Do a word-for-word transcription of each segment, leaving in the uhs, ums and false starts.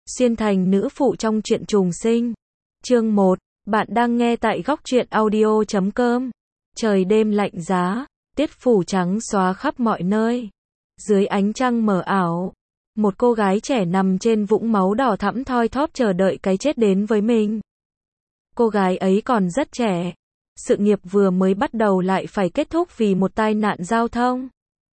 Xuyên thành nữ phụ trong truyện trùng sinh. Chương một. Bạn đang nghe tại góc truyện audio chấm com. Trời đêm lạnh giá, tiết phủ trắng xóa khắp mọi nơi. Dưới ánh trăng mờ ảo, một cô gái trẻ nằm trên vũng máu đỏ thẫm thoi thóp chờ đợi cái chết đến với mình. Cô gái ấy còn rất trẻ. Sự nghiệp vừa mới bắt đầu lại phải kết thúc vì một tai nạn giao thông.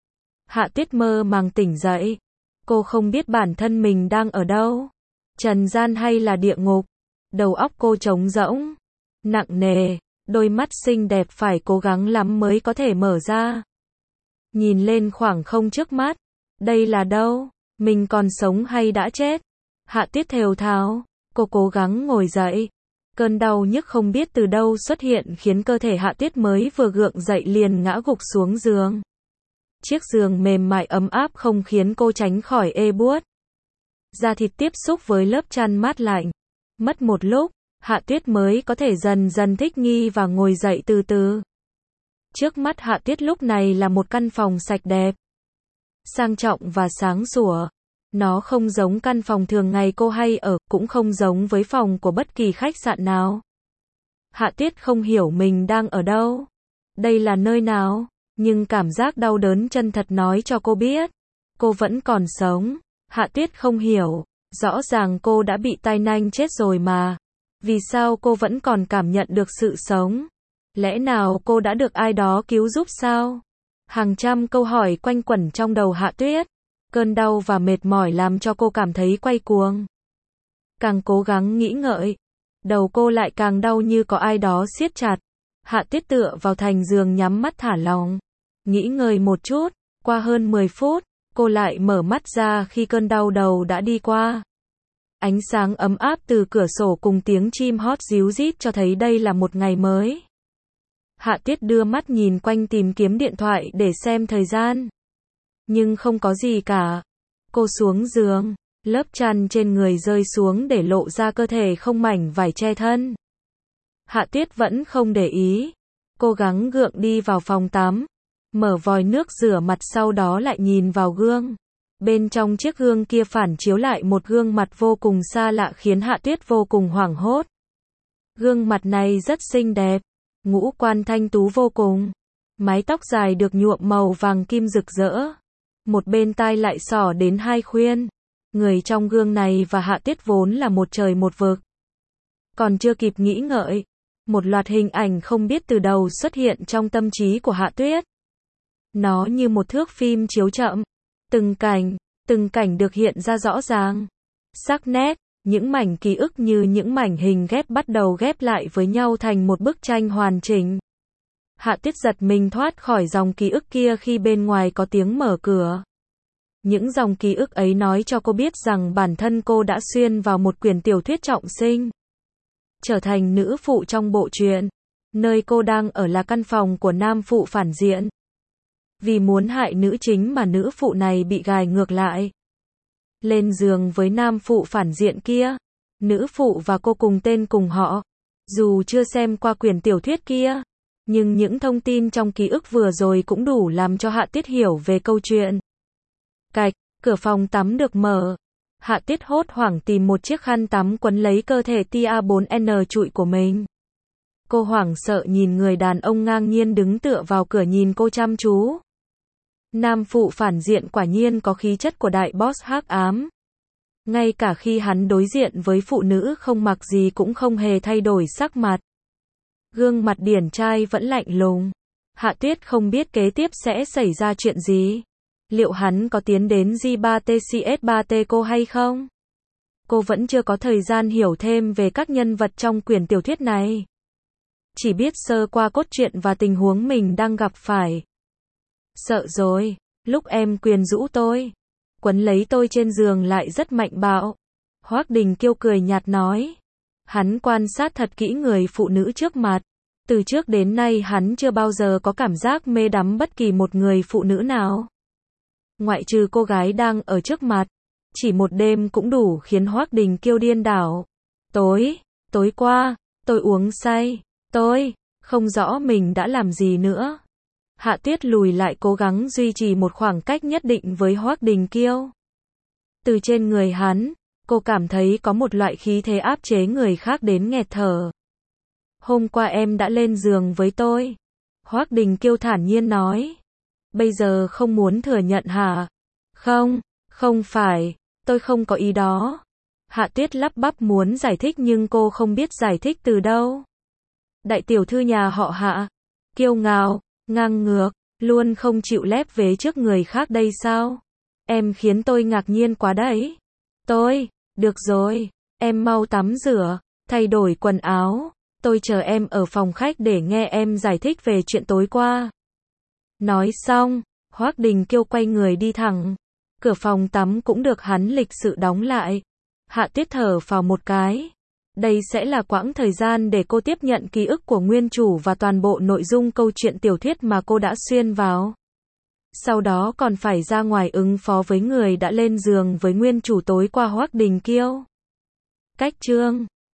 Hạ Tuyết mơ màng tỉnh dậy. Cô không biết bản thân mình đang ở đâu. Trần gian hay là địa ngục. Đầu óc cô trống rỗng, nặng nề, đôi mắt xinh đẹp phải cố gắng lắm mới có thể mở ra. Nhìn lên khoảng không trước mắt. Đây là đâu? Mình còn sống hay đã chết? Hạ Tuyết thều thào. Cô cố gắng ngồi dậy. Cơn đau nhức không biết từ đâu xuất hiện khiến cơ thể Hạ Tuyết mới vừa gượng dậy liền ngã gục xuống giường. Chiếc giường mềm mại ấm áp không khiến cô tránh khỏi ê buốt. Da thịt tiếp xúc với lớp chăn mát lạnh. Mất một lúc, Hạ Tuyết mới có thể dần dần thích nghi và ngồi dậy từ từ. Trước mắt Hạ Tuyết lúc này là một căn phòng sạch đẹp, sang trọng và sáng sủa. Nó không giống căn phòng thường ngày cô hay ở, cũng không giống với phòng của bất kỳ khách sạn nào. Hạ Tuyết không hiểu mình đang ở đâu. Đây là nơi nào? Nhưng cảm giác đau đớn chân thật nói cho cô biết, cô vẫn còn sống. Hạ Tuyết không hiểu, rõ ràng cô đã bị tai nạn chết rồi mà. Vì sao cô vẫn còn cảm nhận được sự sống? Lẽ nào cô đã được ai đó cứu giúp sao? Hàng trăm câu hỏi quanh quẩn trong đầu Hạ Tuyết. Cơn đau và mệt mỏi làm cho cô cảm thấy quay cuồng. Càng cố gắng nghĩ ngợi, đầu cô lại càng đau như có ai đó siết chặt. Hạ Tuyết tựa vào thành giường nhắm mắt thả lỏng. Nghĩ ngơi một chút, qua hơn mười phút, cô lại mở mắt ra khi cơn đau đầu đã đi qua. Ánh sáng ấm áp từ cửa sổ cùng tiếng chim hót ríu rít cho thấy đây là một ngày mới. Hạ Tuyết đưa mắt nhìn quanh tìm kiếm điện thoại để xem thời gian. Nhưng không có gì cả. Cô xuống giường, lớp chăn trên người rơi xuống để lộ ra cơ thể không mảnh vải che thân. Hạ Tuyết vẫn không để ý. Cố gắng gượng đi vào phòng tắm. Mở vòi nước rửa mặt sau đó lại nhìn vào gương. Bên trong chiếc gương kia phản chiếu lại một gương mặt vô cùng xa lạ khiến Hạ Tuyết vô cùng hoảng hốt. Gương mặt này rất xinh đẹp, ngũ quan thanh tú vô cùng. Mái tóc dài được nhuộm màu vàng kim rực rỡ. Một bên tai lại xỏ đến hai khuyên. Người trong gương này và Hạ Tuyết vốn là một trời một vực. Còn chưa kịp nghĩ ngợi, một loạt hình ảnh không biết từ đầu xuất hiện trong tâm trí của Hạ Tuyết. Nó như một thước phim chiếu chậm. Từng cảnh, từng cảnh được hiện ra rõ ràng. Sắc nét, những mảnh ký ức như những mảnh hình ghép bắt đầu ghép lại với nhau thành một bức tranh hoàn chỉnh. Hạ Tuyết giật mình thoát khỏi dòng ký ức kia khi bên ngoài có tiếng mở cửa. Những dòng ký ức ấy nói cho cô biết rằng bản thân cô đã xuyên vào một quyển tiểu thuyết trọng sinh. Trở thành nữ phụ trong bộ truyện. Nơi cô đang ở là căn phòng của nam phụ phản diện. Vì muốn hại nữ chính mà nữ phụ này bị gài ngược lại. Lên giường với nam phụ phản diện kia. Nữ phụ và cô cùng tên cùng họ. Dù chưa xem qua quyển tiểu thuyết kia, nhưng những thông tin trong ký ức vừa rồi cũng đủ làm cho Hạ Tuyết hiểu về câu chuyện. Cạch, cửa phòng tắm được mở. Hạ Tuyết hốt hoảng tìm một chiếc khăn tắm quấn lấy cơ thể tia bốn N trụi của mình. Cô hoảng sợ nhìn người đàn ông ngang nhiên đứng tựa vào cửa nhìn cô chăm chú. Nam phụ phản diện quả nhiên có khí chất của đại boss hắc ám. Ngay cả khi hắn đối diện với phụ nữ không mặc gì cũng không hề thay đổi sắc mặt. Gương mặt điển trai vẫn lạnh lùng. Hạ Tuyết không biết kế tiếp sẽ xảy ra chuyện gì. Liệu hắn có tiến đến G ba T C S ba T cô hay không? Cô vẫn chưa có thời gian hiểu thêm về các nhân vật trong quyển tiểu thuyết này. Chỉ biết sơ qua cốt truyện và tình huống mình đang gặp phải. Sợ rồi, lúc em quyến rũ tôi, quấn lấy tôi trên giường lại rất mạnh bạo. Hoắc Đình Kiêu cười nhạt nói. Hắn quan sát thật kỹ người phụ nữ trước mặt. Từ trước đến nay hắn chưa bao giờ có cảm giác mê đắm bất kỳ một người phụ nữ nào. Ngoại trừ cô gái đang ở trước mặt. Chỉ một đêm cũng đủ khiến Hoắc Đình Kiêu điên đảo. Tối, tối qua, tôi uống say. Tôi, không rõ mình đã làm gì nữa. Hạ Tuyết lùi lại cố gắng duy trì một khoảng cách nhất định với Hoắc Đình Kiêu. Từ trên người hắn, Cô cảm thấy có một loại khí thế áp chế người khác đến nghẹt thở. Hôm qua em đã lên giường với tôi. Hoắc Đình Kiêu thản nhiên nói. Bây giờ không muốn thừa nhận hả? Không, không phải, tôi không có ý đó. Hạ Tuyết lắp bắp muốn giải thích nhưng cô không biết giải thích từ đâu. Đại tiểu thư nhà họ Hạ, kiêu ngạo, ngang ngược, luôn không chịu lép vế trước người khác đây sao? Em khiến tôi ngạc nhiên quá đấy. Tôi, được rồi, em mau tắm rửa, thay đổi quần áo. Tôi chờ em ở phòng khách để nghe em giải thích về chuyện tối qua. Nói xong, Hoắc Đình Kiêu quay người đi thẳng. Cửa phòng tắm cũng được hắn lịch sự đóng lại. Hạ Tuyết thở phào một cái. Đây sẽ là quãng thời gian để cô tiếp nhận ký ức của nguyên chủ và toàn bộ nội dung câu chuyện tiểu thuyết mà cô đã xuyên vào. Sau đó còn phải ra ngoài ứng phó với người đã lên giường với nguyên chủ tối qua Hoắc Đình Kiêu. Cách chương